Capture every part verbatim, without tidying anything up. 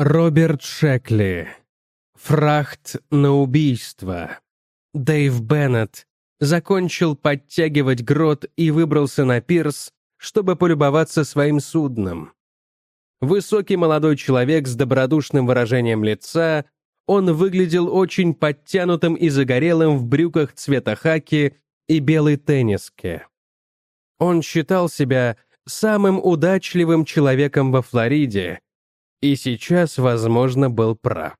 Роберт Шекли. Фрахт на убийство. Дэйв Беннет закончил подтягивать грот и выбрался на пирс, чтобы полюбоваться своим судном. Высокий молодой человек с добродушным выражением лица, он выглядел очень подтянутым и загорелым в брюках цвета хаки и белой тенниске. Он считал себя самым удачливым человеком во Флориде, и сейчас, возможно, был прав.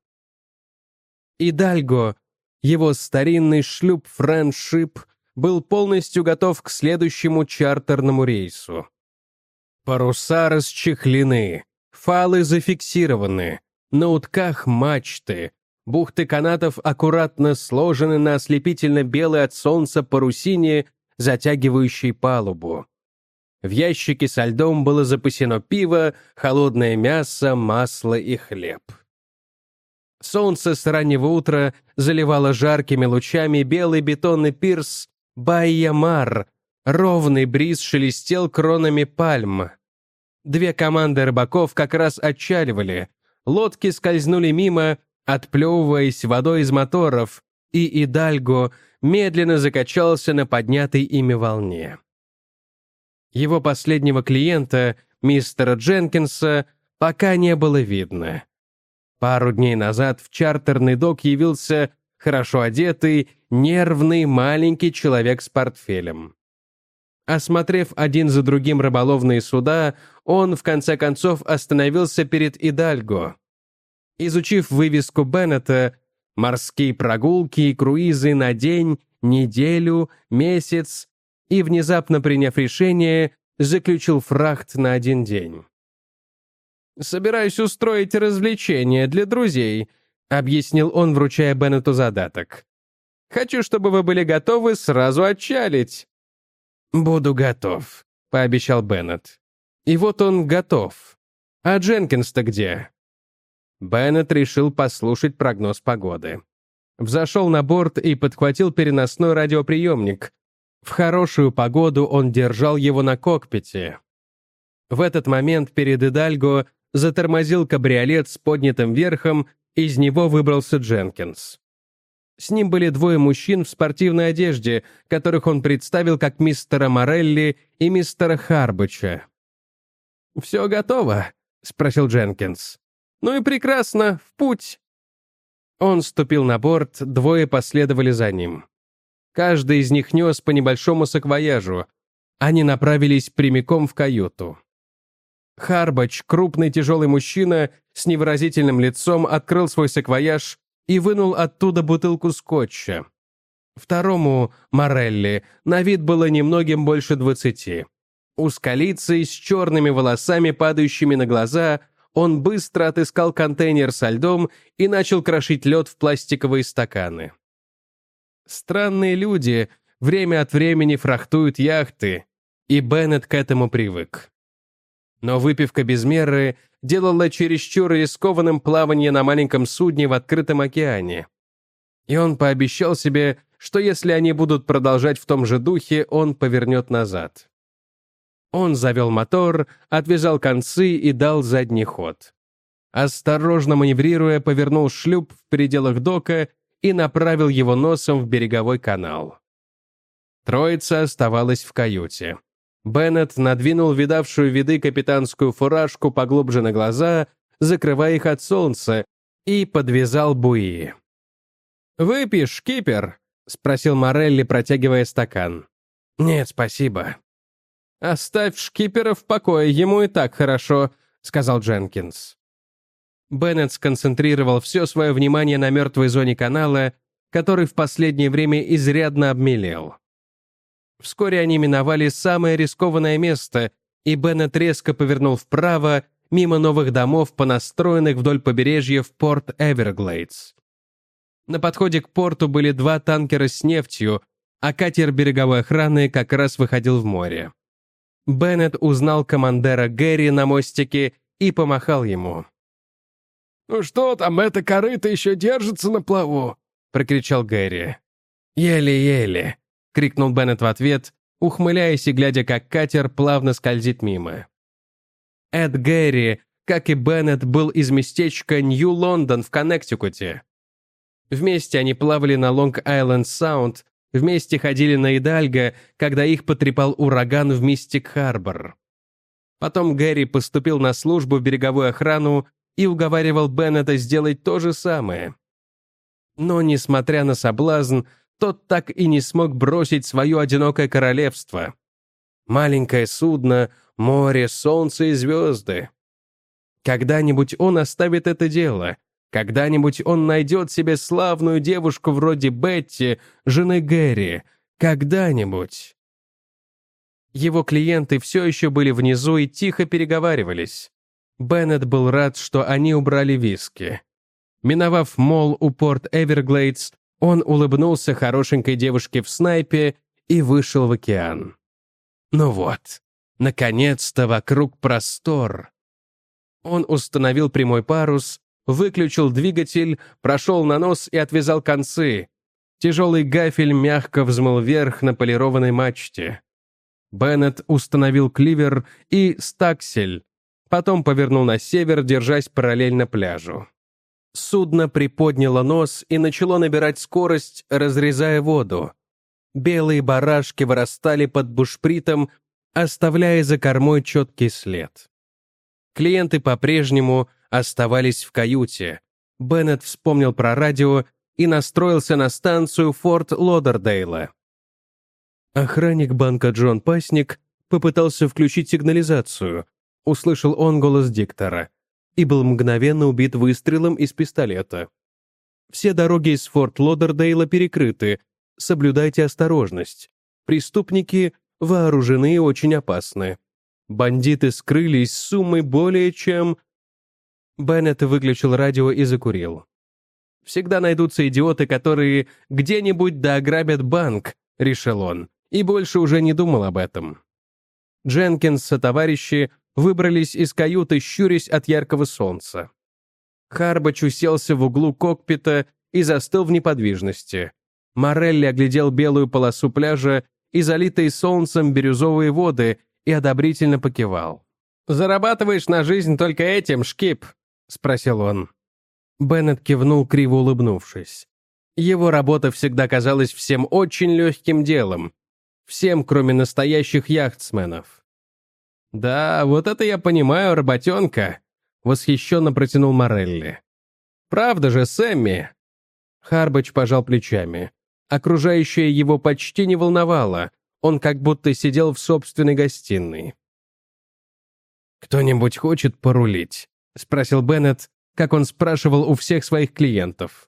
Идальго, его старинный шлюп «Френдшип», был полностью готов к следующему чартерному рейсу. Паруса расчехлены, фалы зафиксированы, на утках мачты, бухты канатов аккуратно сложены на ослепительно-белой от солнца парусине, затягивающей палубу. В ящике со льдом было запасено пиво, холодное мясо, масло и хлеб. Солнце с раннего утра заливало жаркими лучами белый бетонный пирс Байя-Мар, ровный бриз шелестел кронами пальм. Две команды рыбаков как раз отчаливали, лодки скользнули мимо, отплевываясь водой из моторов, и Идальго медленно закачался на поднятой ими волне. Его последнего клиента, мистера Дженкинса, пока не было видно. Пару дней назад в чартерный док явился хорошо одетый, нервный маленький человек с портфелем. Осмотрев один за другим рыболовные суда, он, в конце концов, остановился перед Идальго. Изучив вывеску Беннета «Морские прогулки и круизы на день, неделю, месяц», и, внезапно приняв решение, заключил фрахт на один день. «Собираюсь устроить развлечение для друзей», — объяснил он, вручая Беннету задаток. «Хочу, чтобы вы были готовы сразу отчалить». «Буду готов», — пообещал Беннет. И вот он готов. А Дженкинс-то где? Беннет решил послушать прогноз погоды. Взошел на борт и подхватил переносной радиоприемник. В хорошую погоду он держал его на кокпите. В этот момент перед Идальго затормозил кабриолет с поднятым верхом, из него выбрался Дженкинс. С ним были двое мужчин в спортивной одежде, которых он представил как мистера Морелли и мистера Харбача. «Все готово?» — спросил Дженкинс. «Ну и прекрасно, в путь!» Он ступил на борт, двое последовали за ним. Каждый из них нес по небольшому саквояжу. Они направились прямиком в каюту. Харбач, крупный тяжелый мужчина с невыразительным лицом, открыл свой саквояж и вынул оттуда бутылку скотча. Второму, Морелли, на вид было немногим больше двадцати. Узколицый, с черными волосами, падающими на глаза, он быстро отыскал контейнер со льдом и начал крошить лед в пластиковые стаканы. Странные люди время от времени фрахтуют яхты, и Беннет к этому привык. Но выпивка без меры делала чересчур рискованным плавание на маленьком судне в открытом океане. И он пообещал себе, что если они будут продолжать в том же духе, он повернет назад. Он завел мотор, отвязал концы и дал задний ход. Осторожно маневрируя, повернул шлюп в пределах дока и направил его носом в береговой канал. Троица оставалась в каюте. Беннет надвинул видавшую виды капитанскую фуражку поглубже на глаза, закрывая их от солнца, и подвязал буи. «Выпьешь, кипер?» — спросил Морелли, протягивая стакан. «Нет, спасибо». «Оставь шкипера в покое, ему и так хорошо», — сказал Дженкинс. Беннет сконцентрировал все свое внимание на мертвой зоне канала, который в последнее время изрядно обмелел. Вскоре они миновали самое рискованное место, и Беннет резко повернул вправо, мимо новых домов, понастроенных вдоль побережья в порт Эверглейдс. На подходе к порту были два танкера с нефтью, а катер береговой охраны как раз выходил в море. Беннет узнал командира Гэри на мостике и помахал ему. «Ну что там, эта корыта еще держится на плаву?» — прокричал Гэри. «Еле-еле», — крикнул Беннет в ответ, ухмыляясь и глядя, как катер плавно скользит мимо. Эд Гэри, как и Беннет, был из местечка Нью-Лондон в Коннектикуте. Вместе они плавали на Лонг-Айленд-Саунд, вместе ходили на Идальго, когда их потрепал ураган в Мистик-Харбор. Потом Гэри поступил на службу в береговую охрану и уговаривал Беннета сделать то же самое. Но, несмотря на соблазн, тот так и не смог бросить свое одинокое королевство. Маленькое судно, море, солнце и звезды. Когда-нибудь он оставит это дело. Когда-нибудь он найдет себе славную девушку вроде Бетти, жены Гэри. Когда-нибудь. Его клиенты все еще были внизу и тихо переговаривались. Беннет был рад, что они убрали виски. Миновав молл у порт Эверглейдс, он улыбнулся хорошенькой девушке в снайпе и вышел в океан. Ну вот, наконец-то вокруг простор. Он установил прямой парус, выключил двигатель, прошел на нос и отвязал концы. Тяжелый гафель мягко взмыл вверх на полированной мачте. Беннет установил кливер и стаксель, потом повернул на север, держась параллельно пляжу. Судно приподняло нос и начало набирать скорость, разрезая воду. Белые барашки вырастали под бушпритом, оставляя за кормой четкий след. Клиенты по-прежнему оставались в каюте. Беннет вспомнил про радио и настроился на станцию Форт Лодердейла. Охранник банка Джон Пасник попытался включить сигнализацию. Услышал он голос диктора и был мгновенно убит выстрелом из пистолета. Все дороги из Форт Лодердейла перекрыты. Соблюдайте осторожность. Преступники вооружены и очень опасны. Бандиты скрылись с суммой более чем... Беннет выключил радио и закурил. «Всегда найдутся идиоты, которые где-нибудь да ограбят банк», — решил он, и больше уже не думал об этом. Дженкинс со товарищи выбрались из каюты, щурясь от яркого солнца. Харбач уселся в углу кокпита и застыл в неподвижности. Морелли оглядел белую полосу пляжа и залитые солнцем бирюзовые воды и одобрительно покивал. «Зарабатываешь на жизнь только этим, Шкип?» — спросил он. Беннет кивнул, криво улыбнувшись. Его работа всегда казалась всем очень легким делом. Всем, кроме настоящих яхтсменов. «Да, вот это я понимаю, работенка», — восхищенно протянул Морелли. «Правда же, Сэмми?» Харбач пожал плечами. Окружающее его почти не волновало. Он как будто сидел в собственной гостиной. «Кто-нибудь хочет порулить?» — спросил Беннет, как он спрашивал у всех своих клиентов.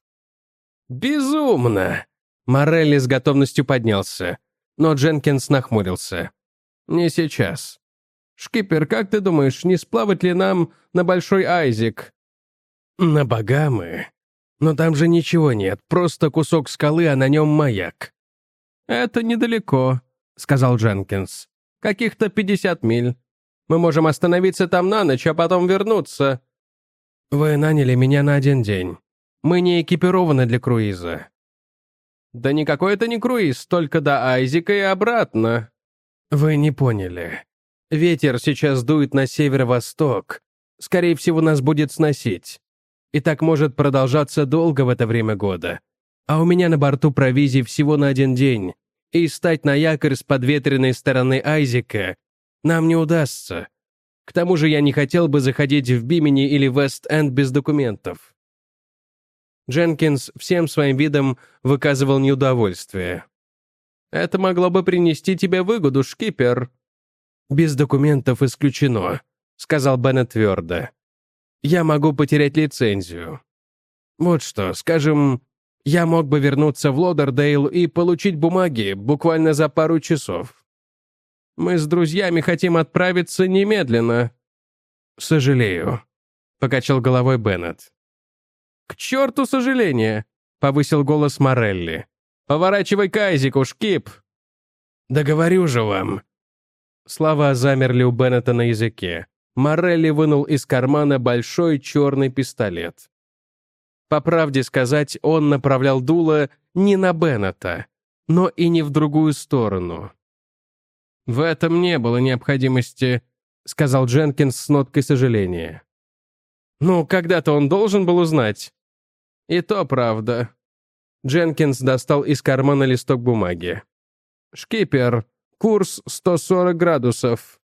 «Безумно!» Морелли с готовностью поднялся, но Дженкинс нахмурился. «Не сейчас. Шкипер, как ты думаешь, не сплавать ли нам на Большой Айзек?» «На Багамы? Но там же ничего нет, просто кусок скалы, а на нем маяк». «Это недалеко», — сказал Дженкинс. «Каких-то пятьдесят миль. Мы можем остановиться там на ночь, а потом вернуться». «Вы наняли меня на один день. Мы не экипированы для круиза». «Да никакой это не круиз, только до Айзека и обратно». «Вы не поняли. Ветер сейчас дует на северо-восток. Скорее всего, нас будет сносить. И так может продолжаться долго в это время года. А у меня на борту провизии всего на один день. И стать на якорь с подветренной стороны Айзека нам не удастся. К тому же я не хотел бы заходить в Бимини или Вест-Энд без документов». Дженкинс всем своим видом выказывал неудовольствие. «Это могло бы принести тебе выгоду, Шкипер». «Без документов исключено», — сказал Беннет твердо. «Я могу потерять лицензию. Вот что, скажем, я мог бы вернуться в Лодердейл и получить бумаги буквально за пару часов. Мы с друзьями хотим отправиться немедленно». «Сожалею», — покачал головой Беннет. «К черту сожаления!» — повысил голос Морелли. «Поворачивай к Айзеку, Шкип!» «Да говорю же вам!» Слова замерли у Беннета на языке. Морелли вынул из кармана большой черный пистолет. По правде сказать, он направлял дуло не на Беннета, но и не в другую сторону. «В этом не было необходимости», — сказал Дженкинс с ноткой сожаления. Ну, когда-то он должен был узнать. И то правда. Дженкинс достал из кармана листок бумаги. «Шкипер, курс сто сорок градусов».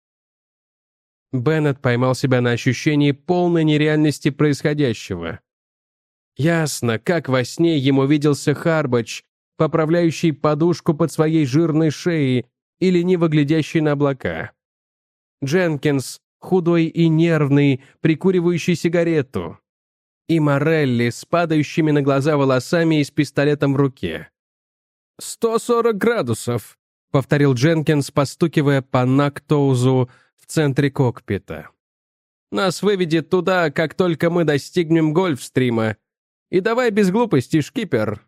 Беннет поймал себя на ощущении полной нереальности происходящего. Ясно, как во сне ему виделся Харбач, поправляющий подушку под своей жирной шеей и лениво глядящий на облака. Дженкинс, худой и нервный, прикуривающий сигарету. И Морелли с падающими на глаза волосами и с пистолетом в руке. «Сто сорок градусов», — повторил Дженкинс, постукивая по Нактоузу в центре кокпита. «Нас выведет туда, как только мы достигнем Гольфстрима. И давай без глупостей, шкипер».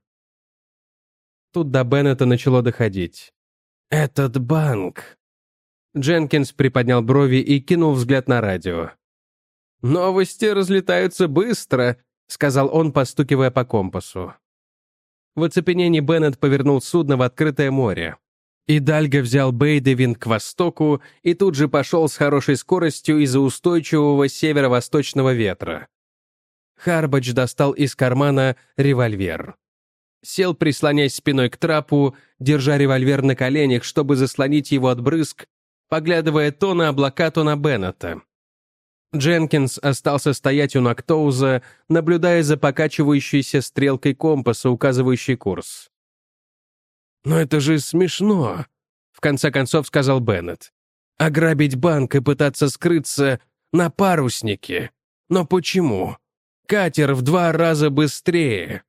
Тут до Беннета начало доходить. «Этот банк...» Дженкинс приподнял брови и кинул взгляд на радио. «Новости разлетаются быстро», — сказал он, постукивая по компасу. В оцепенении Беннет повернул судно в открытое море. Идальго взял Бейдевин к востоку и тут же пошел с хорошей скоростью из-за устойчивого северо-восточного ветра. Харбач достал из кармана револьвер. Сел, прислоняясь спиной к трапу, держа револьвер на коленях, чтобы заслонить его от брызг, поглядывая то на облака, то на Беннета. Дженкинс остался стоять у Нактоуза, наблюдая за покачивающейся стрелкой компаса, указывающей курс. «Но это же смешно», — в конце концов сказал Беннет. «Ограбить банк и пытаться скрыться на паруснике. Но почему? Катер в два раза быстрее».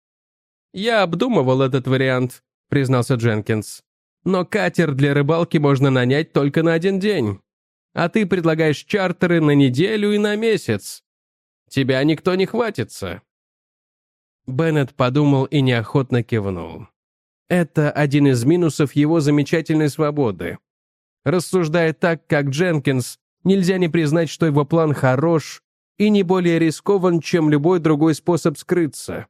«Я обдумывал этот вариант», — признался Дженкинс. «Но катер для рыбалки можно нанять только на один день. А ты предлагаешь чартеры на неделю и на месяц. Тебя никто не хватится». Беннет подумал и неохотно кивнул. Это один из минусов его замечательной свободы. Рассуждая так, как Дженкинс, нельзя не признать, что его план хорош и не более рискован, чем любой другой способ скрыться.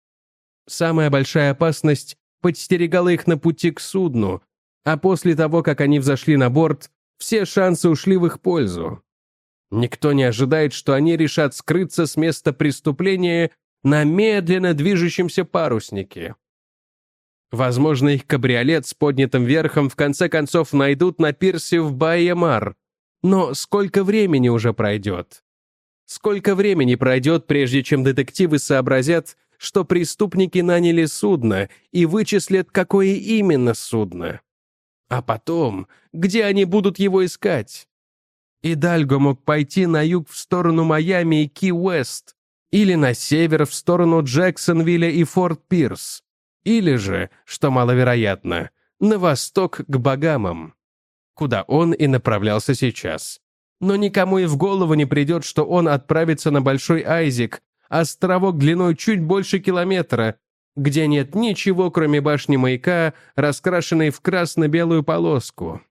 Самая большая опасность подстерегала их на пути к судну, а после того, как они взошли на борт, все шансы ушли в их пользу. Никто не ожидает, что они решат скрыться с места преступления на медленно движущемся паруснике. Возможно, их кабриолет с поднятым верхом в конце концов найдут на пирсе в Байе-Мар. Но сколько времени уже пройдет? Сколько времени пройдет, прежде чем детективы сообразят, что преступники наняли судно и вычислят, какое именно судно? А потом, где они будут его искать? Идальго мог пойти на юг в сторону Майами и Ки-Уэст, или на север в сторону Джексонвилля и Форт-Пирс, или же, что маловероятно, на восток к Багамам, куда он и направлялся сейчас. Но никому и в голову не придет, что он отправится на Большой Айзек, островок длиной чуть больше километра, где нет ничего, кроме башни маяка, раскрашенной в красно-белую полоску.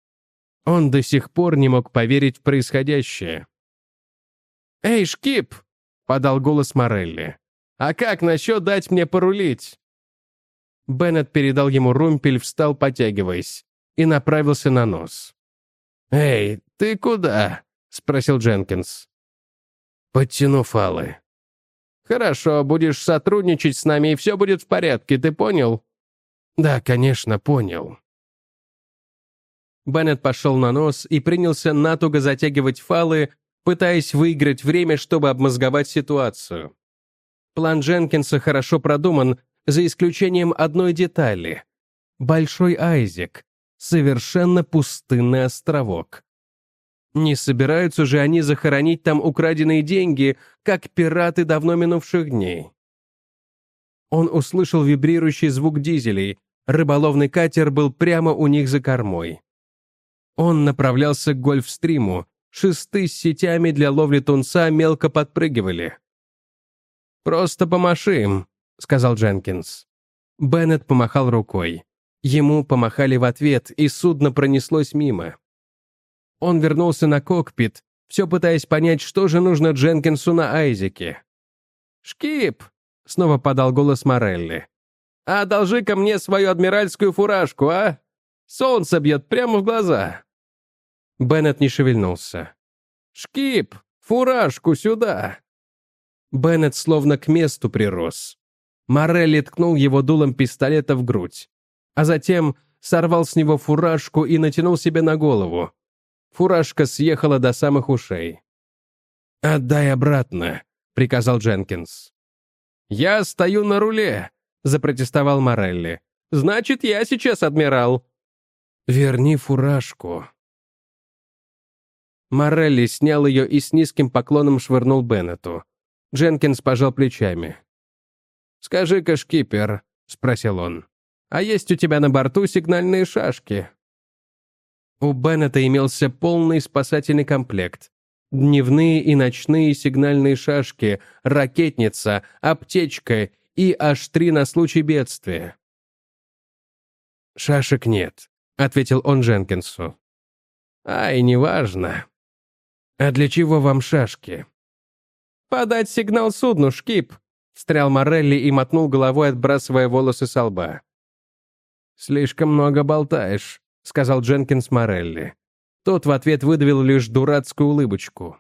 Он до сих пор не мог поверить в происходящее. «Эй, Шкип!» — подал голос Морелли. «А как насчет дать мне порулить?» Беннет передал ему румпель, встал, потягиваясь, и направился на нос. «Эй, ты куда?» — спросил Дженкинс. «Подтяну фалы». «Хорошо, будешь сотрудничать с нами, и все будет в порядке, ты понял?» «Да, конечно, понял». Беннет пошел на нос и принялся натуго затягивать фалы, пытаясь выиграть время, чтобы обмозговать ситуацию. План Дженкинса хорошо продуман, за исключением одной детали. Большой Айзек. Совершенно пустынный островок. Не собираются же они захоронить там украденные деньги, как пираты давно минувших дней. Он услышал вибрирующий звук дизелей. Рыболовный катер был прямо у них за кормой. Он направлялся к Гольфстриму. Шесты с сетями для ловли тунца мелко подпрыгивали. «Просто помаши им», — сказал Дженкинс. Беннет помахал рукой. Ему помахали в ответ, и судно пронеслось мимо. Он вернулся на кокпит, все пытаясь понять, что же нужно Дженкинсу на Айзеке. «Шкип!» — снова подал голос Морелли. «Одолжи-ка мне свою адмиральскую фуражку, а? Солнце бьет прямо в глаза». Беннет не шевельнулся. «Шкип! Фуражку сюда!» Беннет словно к месту прирос. Морелли ткнул его дулом пистолета в грудь, а затем сорвал с него фуражку и натянул себе на голову. Фуражка съехала до самых ушей. «Отдай обратно», — приказал Дженкинс. «Я стою на руле», — запротестовал Морелли. «Значит, я сейчас адмирал». «Верни фуражку». Морелли снял ее и с низким поклоном швырнул Беннету. Дженкинс пожал плечами. «Скажи-ка, шкипер», — спросил он, — «а есть у тебя на борту сигнальные шашки?» У Беннета имелся полный спасательный комплект. Дневные и ночные сигнальные шашки, ракетница, аптечка и аж три на случай бедствия. «Шашек нет», — ответил он Дженкинсу. «Ай, неважно. А для чего вам шашки?» «Подать сигнал судну, шкип», — встрял Морелли и мотнул головой, отбрасывая волосы со лба. «Слишком много болтаешь», — сказал Дженкинс Морелли. Тот в ответ выдавил лишь дурацкую улыбочку.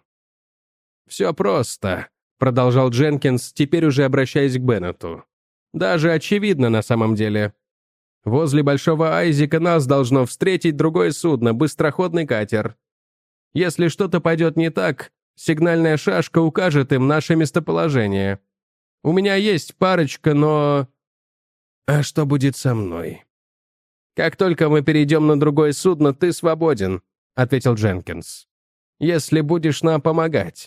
«Все просто», — продолжал Дженкинс, теперь уже обращаясь к Беннету. «Даже очевидно на самом деле. Возле Большого Айзека нас должно встретить другое судно, быстроходный катер. Если что-то пойдет не так, сигнальная шашка укажет им наше местоположение. У меня есть парочка, но...» «А что будет со мной?» «Как только мы перейдем на другое судно, ты свободен», — ответил Дженкинс. «Если будешь нам помогать».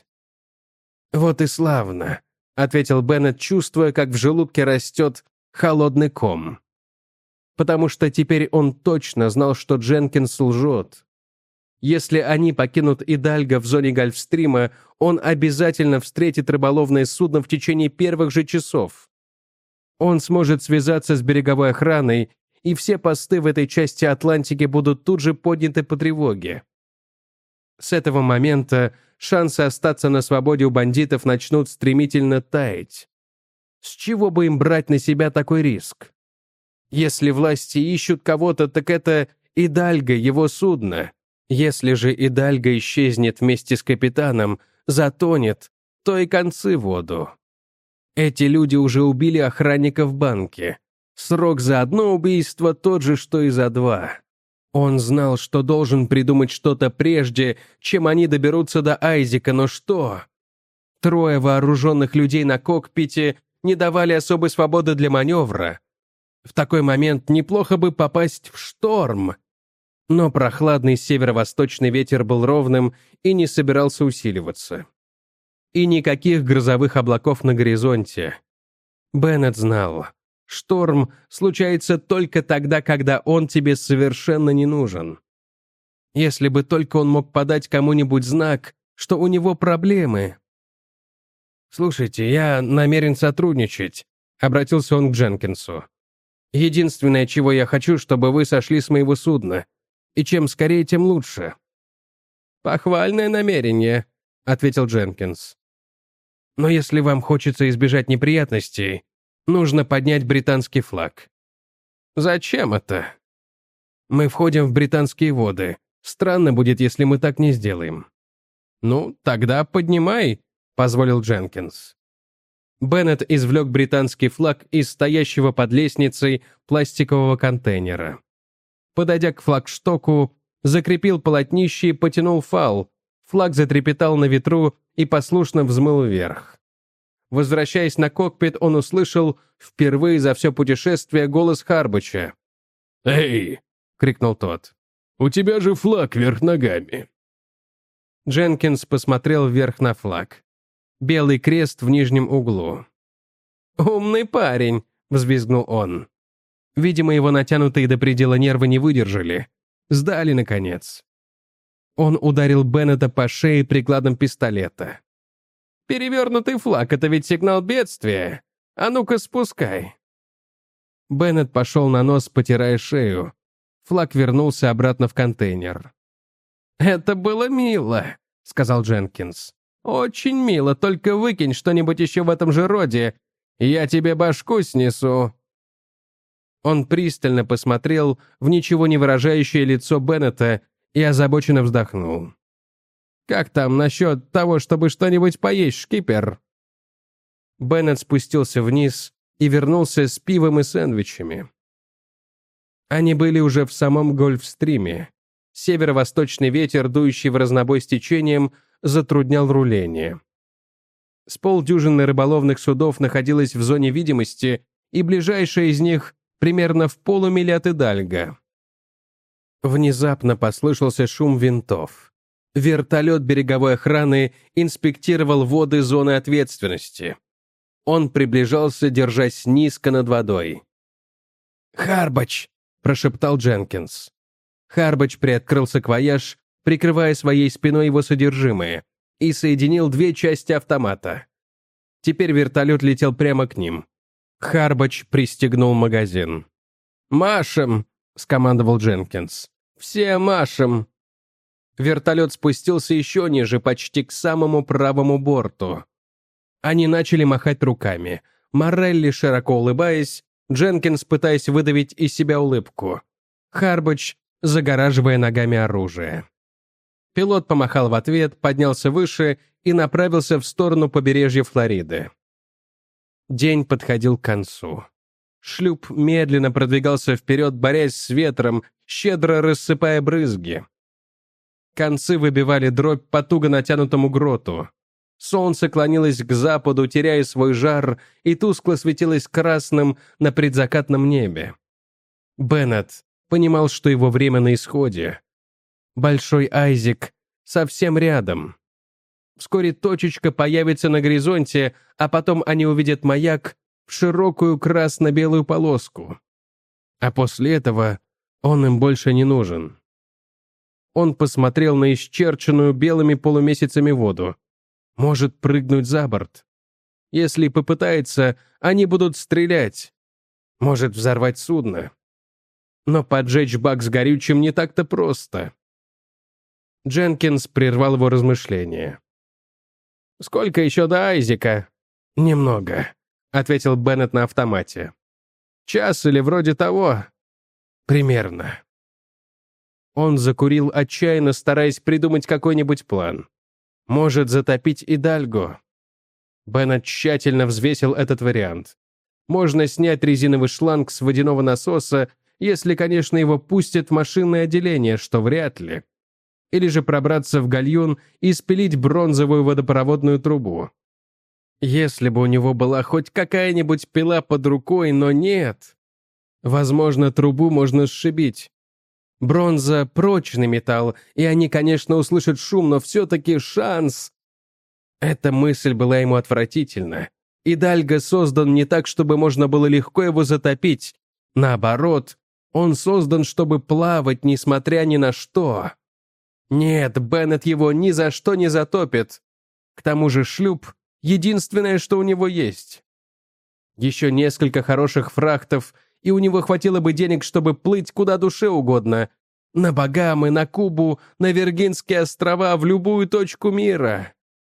«Вот и славно», — ответил Беннет, чувствуя, как в желудке растет холодный ком. Потому что теперь он точно знал, что Дженкинс лжет. Если они покинут Идальго в зоне Гольфстрима, он обязательно встретит рыболовное судно в течение первых же часов. Он сможет связаться с береговой охраной, и все посты в этой части Атлантики будут тут же подняты по тревоге. С этого момента шансы остаться на свободе у бандитов начнут стремительно таять. С чего бы им брать на себя такой риск? Если власти ищут кого-то, так это Идальго, его судно. Если же Идальго исчезнет вместе с капитаном, затонет, то и концы в воду. Эти люди уже убили охранника в банке. Срок за одно убийство тот же, что и за два. Он знал, что должен придумать что-то прежде, чем они доберутся до Айзека, но что? Трое вооруженных людей на кокпите не давали особой свободы для маневра. В такой момент неплохо бы попасть в шторм. Но прохладный северо-восточный ветер был ровным и не собирался усиливаться. И никаких грозовых облаков на горизонте. Беннет знал, шторм случается только тогда, когда он тебе совершенно не нужен. Если бы только он мог подать кому-нибудь знак, что у него проблемы. «Слушайте, я намерен сотрудничать», — обратился он к Дженкинсу. «Единственное, чего я хочу, чтобы вы сошли с моего судна. И чем скорее, тем лучше». «Похвальное намерение», — ответил Дженкинс. «Но если вам хочется избежать неприятностей, нужно поднять британский флаг». «Зачем это?» «Мы входим в британские воды. Странно будет, если мы так не сделаем». «Ну, тогда поднимай», — позволил Дженкинс. Беннет извлек британский флаг из стоящего под лестницей пластикового контейнера. Подойдя к флагштоку, закрепил полотнище и потянул фал. Флаг затрепетал на ветру и послушно взмыл вверх. Возвращаясь на кокпит, он услышал впервые за все путешествие голос Харбача. «Эй!» — крикнул тот. «У тебя же флаг вверх ногами!» Дженкинс посмотрел вверх на флаг. Белый крест в нижнем углу. «Умный парень!» — взвизгнул он. Видимо, его натянутые до предела нервы не выдержали. Сдали, наконец. Он ударил Беннета по шее прикладом пистолета. «Перевернутый флаг — это ведь сигнал бедствия! А ну-ка, спускай!» Беннет пошел на нос, потирая шею. Флаг вернулся обратно в контейнер. «Это было мило», — сказал Дженкинс. «Очень мило, только выкинь что-нибудь еще в этом же роде, и я тебе башку снесу». Он пристально посмотрел в ничего не выражающее лицо Беннета и озабоченно вздохнул. «Как там насчет того, чтобы что-нибудь поесть, шкипер?» Беннет спустился вниз и вернулся с пивом и сэндвичами. Они были уже в самом Гольфстриме. Северо-восточный ветер, дующий в разнобой с течением, затруднял руление. С полдюжины рыболовных судов находилось в зоне видимости, и ближайшая из них примерно в полумиле от Идальго. Внезапно послышался шум винтов. Вертолет береговой охраны инспектировал воды зоны ответственности. Он приближался, держась низко над водой. «Харбач!» — прошептал Дженкинс. Харбач приоткрыл саквояж, прикрывая своей спиной его содержимое, и соединил две части автомата. Теперь вертолет летел прямо к ним. Харбач пристегнул магазин. «Машем!» — скомандовал Дженкинс. «Все машем!» Вертолет спустился еще ниже, почти к самому правому борту. Они начали махать руками. Морелли, широко улыбаясь, Дженкинс, пытаясь выдавить из себя улыбку. Харбач, загораживая ногами оружие. Пилот помахал в ответ, поднялся выше и направился в сторону побережья Флориды. День подходил к концу. Шлюп медленно продвигался вперед, борясь с ветром, щедро рассыпая брызги. Концы выбивали дробь по туго натянутому гроту. Солнце клонилось к западу, теряя свой жар, и тускло светилось красным на предзакатном небе. Беннет понимал, что его время на исходе. Большой Айзек совсем рядом. Вскоре точечка появится на горизонте, а потом они увидят маяк в широкую красно-белую полоску. А после этого он им больше не нужен. Он посмотрел на исчерченную белыми полумесяцами воду. Может прыгнуть за борт. Если попытается, они будут стрелять. Может взорвать судно. Но поджечь бак с горючим не так-то просто. Дженкинс прервал его размышления. «Сколько еще до Айзека?» «Немного», — ответил Беннет на автомате. «Час или вроде того?» «Примерно». Он закурил отчаянно, стараясь придумать какой-нибудь план. Может затопить Идальго. Беннет тщательно взвесил этот вариант. Можно снять резиновый шланг с водяного насоса, если, конечно, его пустят в машинное отделение, что вряд ли. Или же пробраться в гальюн и спилить бронзовую водопроводную трубу. Если бы у него была хоть какая-нибудь пила под рукой, но нет. Возможно, трубу можно сшибить. Бронза — прочный металл, и они, конечно, услышат шум, но все-таки шанс. Эта мысль была ему отвратительна. Идальго создан не так, чтобы можно было легко его затопить. Наоборот, он создан, чтобы плавать, несмотря ни на что. Нет, Беннет его ни за что не затопит. К тому же шлюп — единственное, что у него есть. Еще несколько хороших фрахтов — и у него хватило бы денег, чтобы плыть куда душе угодно. На Багамы, на Кубу, на Виргинские острова, в любую точку мира.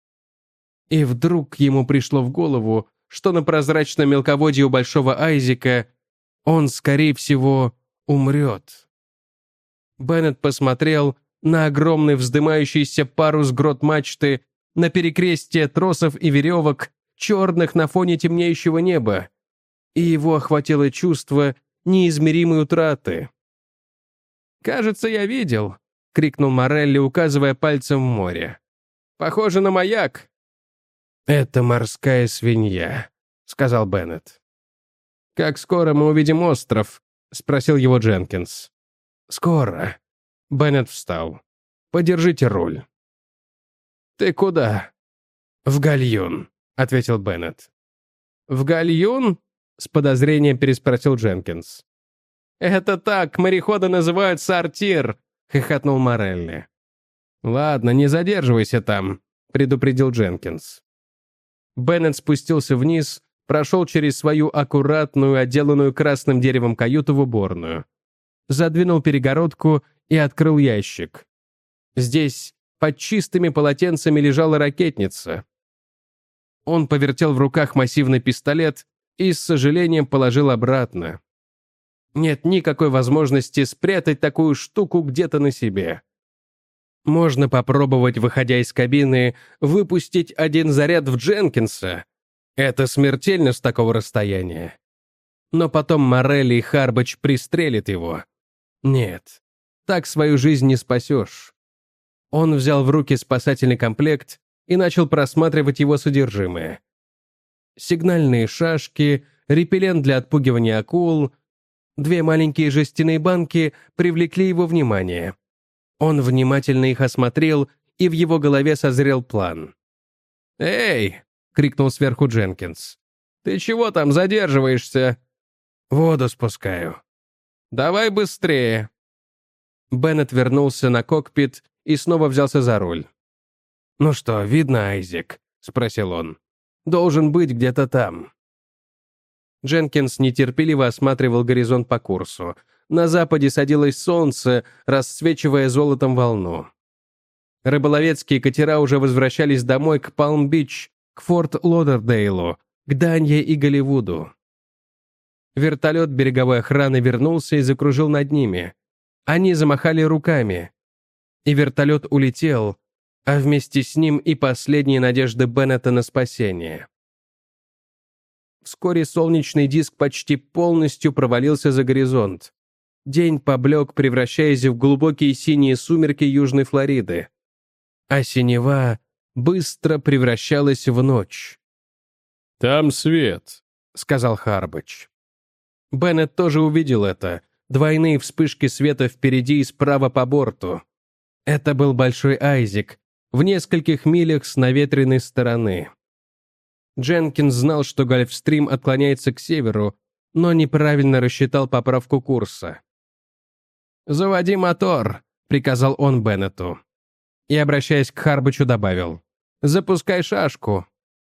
И вдруг ему пришло в голову, что на прозрачном мелководье у Большого Айзека он, скорее всего, умрет. Беннет посмотрел на огромный вздымающийся парус грот мачты, на перекрестие тросов и веревок, черных на фоне темнеющего неба, и его охватило чувство неизмеримой утраты. «Кажется, я видел», — крикнул Морелли, указывая пальцем в море. «Похоже на маяк». «Это морская свинья», — сказал Беннет. «Как скоро мы увидим остров?» — спросил его Дженкинс. «Скоро». Беннет встал. «Подержите руль». «Ты куда?» «В гальюн», — ответил Беннет. «В гальюн?» — с подозрением переспросил Дженкинс. «Это так, мореходы называют сортир», — хохотнул Морелли. «Ладно, не задерживайся там», — предупредил Дженкинс. Беннет спустился вниз, прошел через свою аккуратную, отделанную красным деревом каюту в уборную. Задвинул перегородку и открыл ящик. Здесь под чистыми полотенцами лежала ракетница. Он повертел в руках массивный пистолет и с сожалением положил обратно. Нет никакой возможности спрятать такую штуку где-то на себе. Можно попробовать, выходя из кабины, выпустить один заряд в Дженкинса. Это смертельно с такого расстояния. Но потом Морелли и Харбач пристрелят его. Нет, так свою жизнь не спасешь. Он взял в руки спасательный комплект и начал просматривать его содержимое. Сигнальные шашки, репеллент для отпугивания акул, две маленькие жестяные банки привлекли его внимание. Он внимательно их осмотрел, и в его голове созрел план. «Эй!» — крикнул сверху Дженкинс. «Ты чего там задерживаешься?» «Воду спускаю». «Давай быстрее». Беннет вернулся на кокпит и снова взялся за руль. «Ну что, видно, Айзек?» — спросил он. «Должен быть где-то там». Дженкинс нетерпеливо осматривал горизонт по курсу. На западе садилось солнце, расцвечивая золотом волну. Рыболовецкие катера уже возвращались домой к Палм-Бич, к Форт Лодердейлу, к Данье и Голливуду. Вертолет береговой охраны вернулся и закружил над ними. Они замахали руками. И вертолет улетел, а вместе с ним и последние надежды Беннета на спасение. Вскоре солнечный диск почти полностью провалился за горизонт. День поблек, превращаясь в глубокие синие сумерки Южной Флориды. А синева быстро превращалась в ночь. «Там свет», — сказал Харбач. Беннет тоже увидел это. Двойные вспышки света впереди и справа по борту. Это был Большой Айзек, в нескольких милях с наветренной стороны. Дженкинс знал, что Гольфстрим отклоняется к северу, но неправильно рассчитал поправку курса. «Заводи мотор», — приказал он Беннету. И, обращаясь к Харбачу, добавил: «Запускай шашку».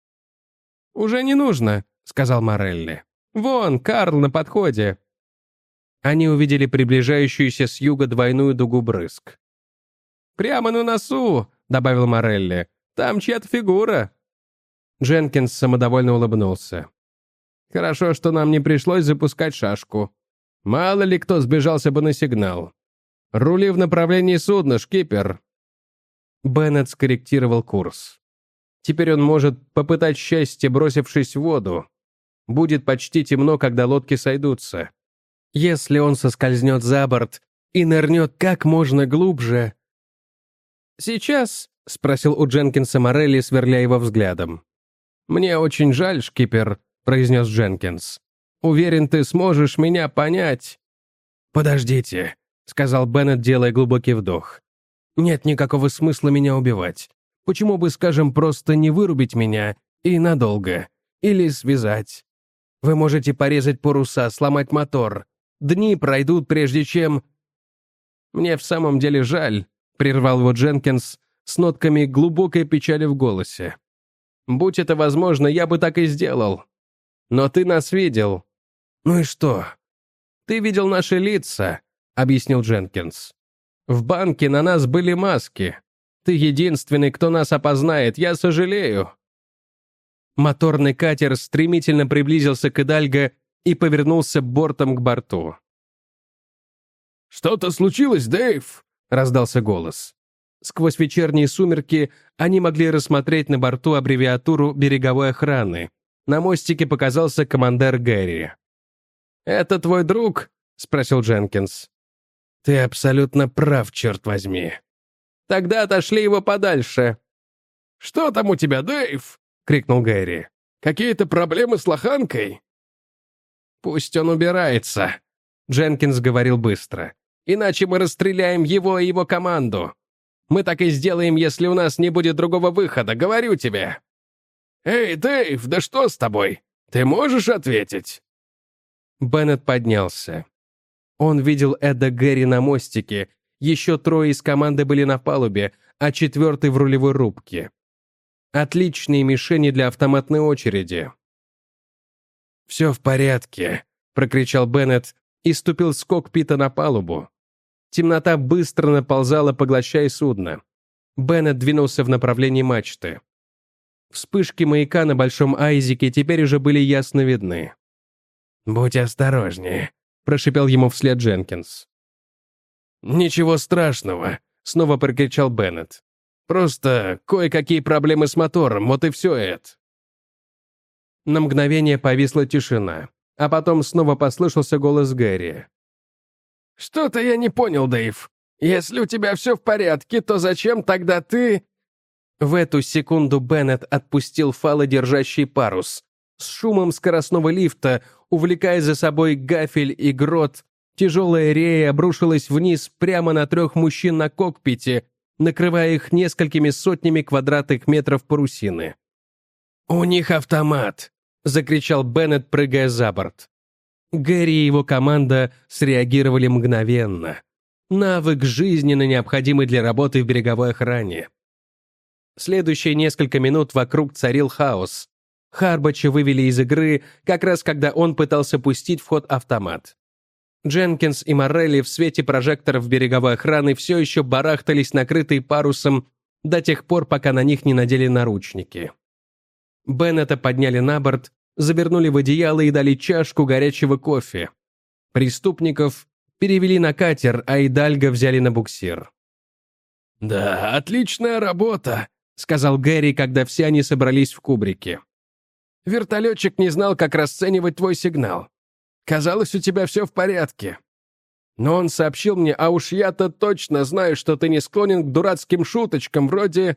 «Уже не нужно», — сказал Морелли. «Вон, Карл на подходе». Они увидели приближающуюся с юга двойную дугу брызг. «Прямо на носу», — добавил Морелли. «Там чья-то фигура». Дженкинс самодовольно улыбнулся. «Хорошо, что нам не пришлось запускать шашку. Мало ли кто сбежался бы на сигнал. Рули в направлении судна, шкипер». Беннет скорректировал курс. Теперь он может попытать счастье, бросившись в воду. Будет почти темно, когда лодки сойдутся. Если он соскользнет за борт и нырнет как можно глубже... «Сейчас?» — спросил у Дженкинса Морелли, сверля его взглядом. «Мне очень жаль, шкипер», — произнес Дженкинс. «Уверен, ты сможешь меня понять». «Подождите», — сказал Беннет, делая глубокий вдох. «Нет никакого смысла меня убивать. Почему бы, скажем, просто не вырубить меня и надолго? Или связать? Вы можете порезать паруса, сломать мотор. Дни пройдут, прежде чем...» «Мне в самом деле жаль», — прервал его Дженкинс с нотками глубокой печали в голосе. «Будь это возможно, я бы так и сделал. Но ты нас видел». «Ну и что?» «Ты видел наши лица», — объяснил Дженкинс. «В банке на нас были маски. Ты единственный, кто нас опознает, я сожалею». Моторный катер стремительно приблизился к Идальго и повернулся бортом к борту. «Что-то случилось, Дэйв?» — раздался голос. Сквозь вечерние сумерки они могли рассмотреть на борту аббревиатуру береговой охраны. На мостике показался командир Гэри. «Это твой друг?» — спросил Дженкинс. «Ты абсолютно прав, черт возьми». «Тогда отошли его подальше». «Что там у тебя, Дэйв?» — крикнул Гэри. «Какие-то проблемы с лоханкой?» «Пусть он убирается», — Дженкинс говорил быстро. «Иначе мы расстреляем его и его команду. Мы так и сделаем, если у нас не будет другого выхода, говорю тебе». «Эй, Дэйв, да что с тобой? Ты можешь ответить?» Беннет поднялся. Он видел Эда Гэри на мостике, еще трое из команды были на палубе, а четвертый в рулевой рубке. Отличные мишени для автоматной очереди. «Все в порядке», — прокричал Беннет и ступил с кокпита на палубу. Темнота быстро наползала, поглощая судно. Беннет двинулся в направлении мачты. Вспышки маяка на Большом Айзеке теперь уже были ясно видны. «Будь осторожнее», — прошипел ему вслед Дженкинс. «Ничего страшного», — снова прокричал Беннет. «Просто кое-какие проблемы с мотором, вот и все это». На мгновение повисла тишина, а потом снова послышался голос Гэри. «Что-то я не понял, Дэйв. Если у тебя все в порядке, то зачем тогда ты...» В эту секунду Беннет отпустил фалы, держащий парус. С шумом скоростного лифта, увлекая за собой гафель и грот, тяжелая рея обрушилась вниз прямо на трех мужчин на кокпите, накрывая их несколькими сотнями квадратных метров парусины. «У них автомат!» — закричал Беннет, прыгая за борт. Гэри и его команда среагировали мгновенно. Навык жизненно необходимый для работы в береговой охране. Следующие несколько минут вокруг царил хаос. Харбача вывели из игры, как раз когда он пытался пустить в ход автомат. Дженкинс и Морелли в свете прожекторов береговой охраны все еще барахтались, накрытые парусом, до тех пор, пока на них не надели наручники. Беннета подняли на борт, завернули в одеяло и дали чашку горячего кофе. Преступников перевели на катер, а Идальго взяли на буксир. «Да, отличная работа», — сказал Гэри, когда все они собрались в кубрике. «Вертолетчик не знал, как расценивать твой сигнал. Казалось, у тебя все в порядке. Но он сообщил мне, а уж я-то точно знаю, что ты не склонен к дурацким шуточкам вроде...»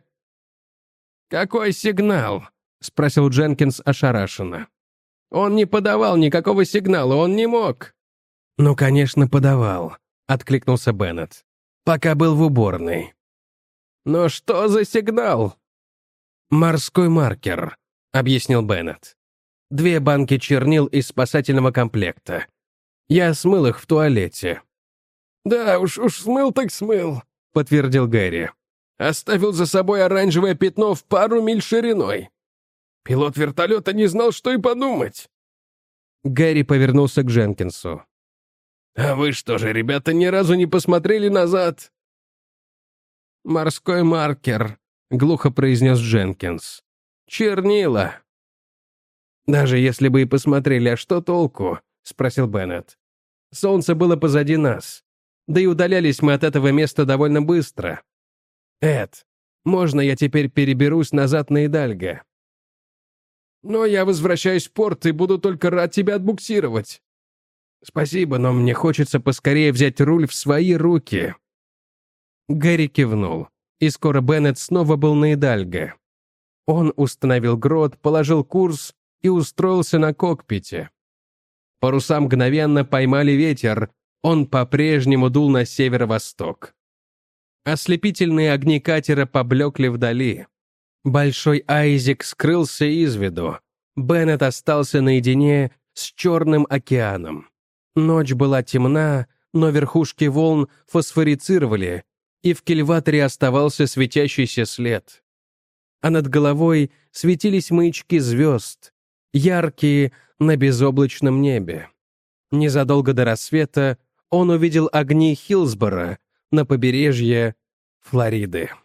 «Какой сигнал?» — спросил Дженкинс ошарашенно. «Он не подавал никакого сигнала, он не мог». «Ну, конечно, подавал», — откликнулся Беннет. «Пока был в уборной». «Но что за сигнал?» «Морской маркер», — объяснил Беннет. «Две банки чернил из спасательного комплекта. Я смыл их в туалете». «Да, уж, уж смыл так смыл», — подтвердил Гэри. «Оставил за собой оранжевое пятно в пару миль шириной. Пилот вертолета не знал, что и подумать». Гэри повернулся к Дженкинсу. «А вы что же, ребята, ни разу не посмотрели назад?» «Морской маркер», — глухо произнес Дженкинс. «Чернила». «Даже если бы и посмотрели, а что толку?» — спросил Беннет. «Солнце было позади нас. Да и удалялись мы от этого места довольно быстро. Эд, можно я теперь переберусь назад на Идальго?» «Но я возвращаюсь в порт и буду только рад тебя отбуксировать». «Спасибо, но мне хочется поскорее взять руль в свои руки». Гэри кивнул, и скоро Беннет снова был на Идальго. Он установил грот, положил курс и устроился на кокпите. Паруса мгновенно поймали ветер, он по-прежнему дул на северо-восток. Ослепительные огни катера поблекли вдали. Большой Айзек скрылся из виду. Беннет остался наедине с Черным океаном. Ночь была темна, но верхушки волн фосфорицировали, и в кильваторе оставался светящийся след. А над головой светились маячки звезд, яркие на безоблачном небе. Незадолго до рассвета он увидел огни Хиллсборо на побережье Флориды.